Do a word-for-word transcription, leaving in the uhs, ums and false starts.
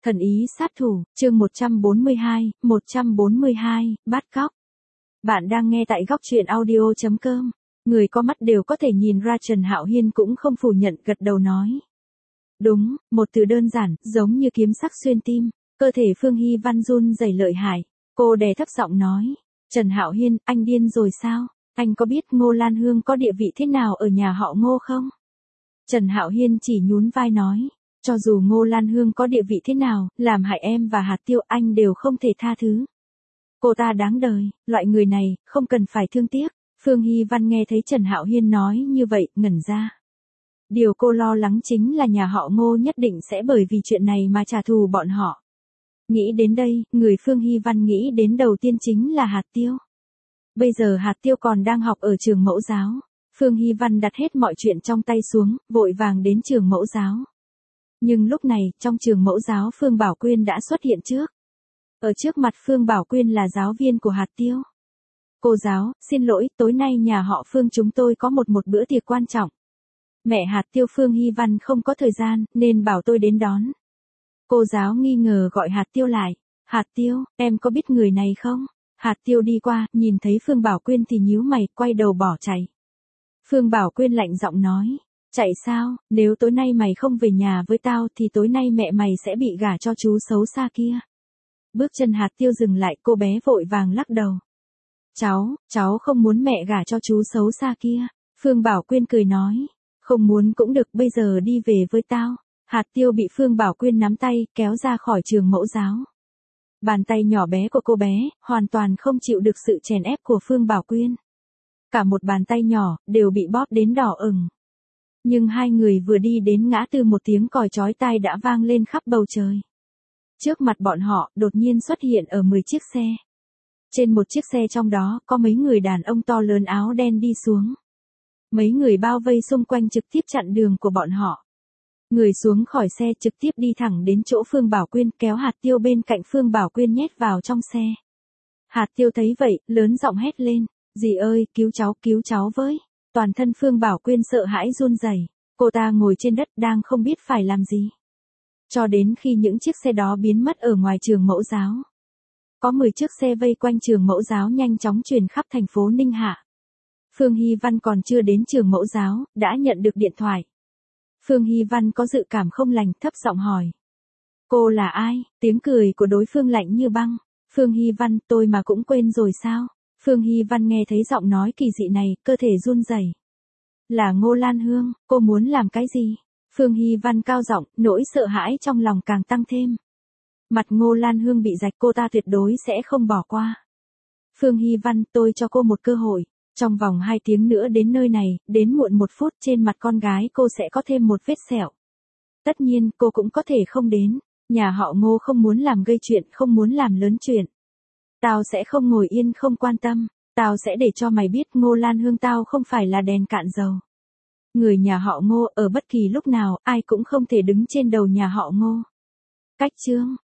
Thần ý sát thủ, chương một trăm bốn mươi hai, một trăm bốn mươi hai, bắt cóc. Bạn đang nghe tại góc truyện audio chấm com. Người có mắt đều có thể nhìn ra. Trần Hạo Hiên cũng không phủ nhận, gật đầu nói. Đúng, một từ đơn giản, giống như kiếm sắc xuyên tim. Cơ thể Phương Hy Văn run rẩy lợi hại. Cô đè thấp giọng nói. Trần Hạo Hiên, anh điên rồi sao? Anh có biết Ngô Lan Hương có địa vị thế nào ở nhà họ Ngô không? Trần Hạo Hiên chỉ nhún vai nói. Cho dù Ngô Lan Hương có địa vị thế nào, làm hại em và Hạt Tiêu anh đều không thể tha thứ. Cô ta đáng đời, loại người này, không cần phải thương tiếc. Phương Hy Văn nghe thấy Trần Hạo Hiên nói như vậy, ngẩn ra. Điều cô lo lắng chính là nhà họ Ngô nhất định sẽ bởi vì chuyện này mà trả thù bọn họ. Nghĩ đến đây, người Phương Hy Văn nghĩ đến đầu tiên chính là Hạt Tiêu. Bây giờ Hạt Tiêu còn đang học ở trường mẫu giáo. Phương Hy Văn đặt hết mọi chuyện trong tay xuống, vội vàng đến trường mẫu giáo. Nhưng lúc này, trong trường mẫu giáo Phương Bảo Quyên đã xuất hiện trước. Ở trước mặt Phương Bảo Quyên là giáo viên của Hạt Tiêu. Cô giáo, xin lỗi, tối nay nhà họ Phương chúng tôi có một một bữa tiệc quan trọng. Mẹ Hạt Tiêu Phương Hy Văn không có thời gian, nên bảo tôi đến đón. Cô giáo nghi ngờ gọi Hạt Tiêu lại. Hạt Tiêu, em có biết người này không? Hạt Tiêu đi qua, nhìn thấy Phương Bảo Quyên thì nhíu mày, quay đầu bỏ chạy. Phương Bảo Quyên lạnh giọng nói. Chạy sao, nếu tối nay mày không về nhà với tao thì tối nay mẹ mày sẽ bị gả cho chú xấu xa kia. Bước chân Hạt Tiêu dừng lại, cô bé vội vàng lắc đầu. Cháu, cháu không muốn mẹ gả cho chú xấu xa kia. Phương Bảo Quyên cười nói. Không muốn cũng được, bây giờ đi về với tao. Hạt Tiêu bị Phương Bảo Quyên nắm tay, kéo ra khỏi trường mẫu giáo. Bàn tay nhỏ bé của cô bé, hoàn toàn không chịu được sự chèn ép của Phương Bảo Quyên. Cả một bàn tay nhỏ, đều bị bóp đến đỏ ửng. Nhưng hai người vừa đi đến ngã tư, một tiếng còi chói tai đã vang lên khắp bầu trời. Trước mặt bọn họ, đột nhiên xuất hiện ở mười chiếc xe. Trên một chiếc xe trong đó, có mấy người đàn ông to lớn áo đen đi xuống. Mấy người bao vây xung quanh trực tiếp chặn đường của bọn họ. Người xuống khỏi xe trực tiếp đi thẳng đến chỗ Phương Bảo Quyên, kéo Hạt Tiêu bên cạnh Phương Bảo Quyên nhét vào trong xe. Hạt Tiêu thấy vậy, lớn giọng hét lên. Dì ơi, cứu cháu, cứu cháu với. Toàn thân Phương Bảo Quyên sợ hãi run rẩy. Cô ta ngồi trên đất đang không biết phải làm gì. Cho đến khi những chiếc xe đó biến mất ở ngoài trường mẫu giáo. Có mười chiếc xe vây quanh trường mẫu giáo nhanh chóng truyền khắp thành phố Ninh Hạ. Phương Hy Văn còn chưa đến trường mẫu giáo, đã nhận được điện thoại. Phương Hy Văn có dự cảm không lành, thấp giọng hỏi. Cô là ai? Tiếng cười của đối phương lạnh như băng. Phương Hy Văn, tôi mà cũng quên rồi sao? Phương Hy Văn nghe thấy giọng nói kỳ dị này, cơ thể run rẩy. Là Ngô Lan Hương, cô muốn làm cái gì? Phương Hy Văn cao giọng, nỗi sợ hãi trong lòng càng tăng thêm. Mặt Ngô Lan Hương bị rạch, cô ta tuyệt đối sẽ không bỏ qua. Phương Hy Văn, tôi cho cô một cơ hội. Trong vòng hai tiếng nữa đến nơi này, đến muộn một phút trên mặt con gái cô sẽ có thêm một vết sẹo. Tất nhiên, cô cũng có thể không đến. Nhà họ Ngô không muốn làm gây chuyện, không muốn làm lớn chuyện. Tao sẽ không ngồi yên không quan tâm. Tao sẽ để cho mày biết Ngô Lan Hương tao không phải là đèn cạn dầu. Người nhà họ Ngô ở bất kỳ lúc nào, ai cũng không thể đứng trên đầu nhà họ Ngô. Cách chương.